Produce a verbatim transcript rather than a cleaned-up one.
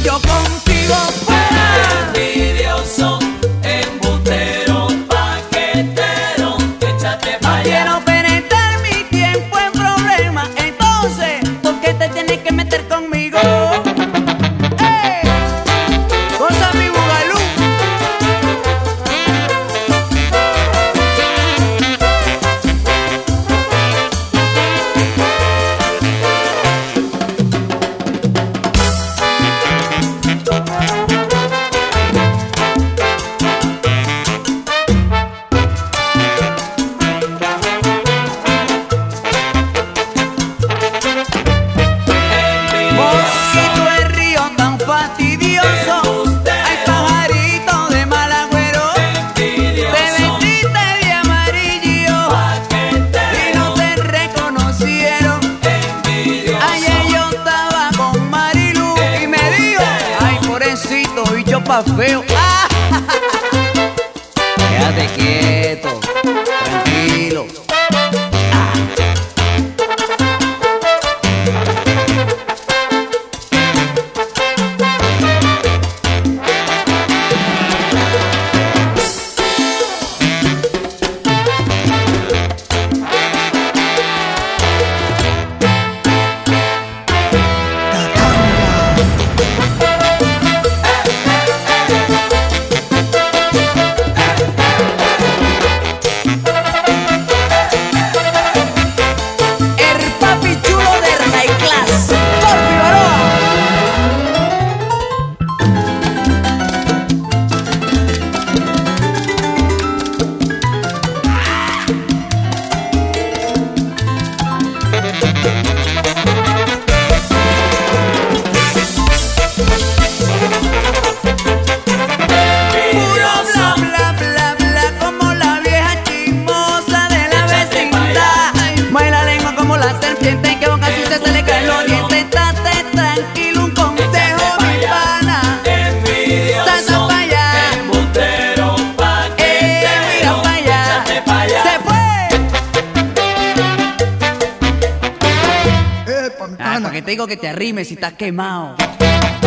yo contigo fuera. Envidioso, embustero, paquetero, échate pa' allá. Quiero penetrar mi tiempo en problemas, entonces, ¿por qué te tienes que meter conmigo? ¡Ey! Cosa mi bugalú. Mosquito el río tan fastidioso, hay pajarito de mal agüero. Te vestiste de amarillo y no te reconocieron. Ayer yo estaba con Marilu y me dijo, ay, pobrecito, bicho pa' feo. Ah, quédate quieto, tranquilo. El papi chulo de High Class, Torfi Baroa. Puro bla bla bla bla como la vieja chismosa de la vecindad. Mueve la lengua como la serpiente que boca sucia se le caen los dientes. Estate tranquilo, un consejo mi pana. Salta pa' allá, Embustero, eh, paquetero, mira pa' allá. échate pa' allá. Se fue. Eh, pa' mi Ah, pana. ¿para qué te digo que te arrimes si estás quemado?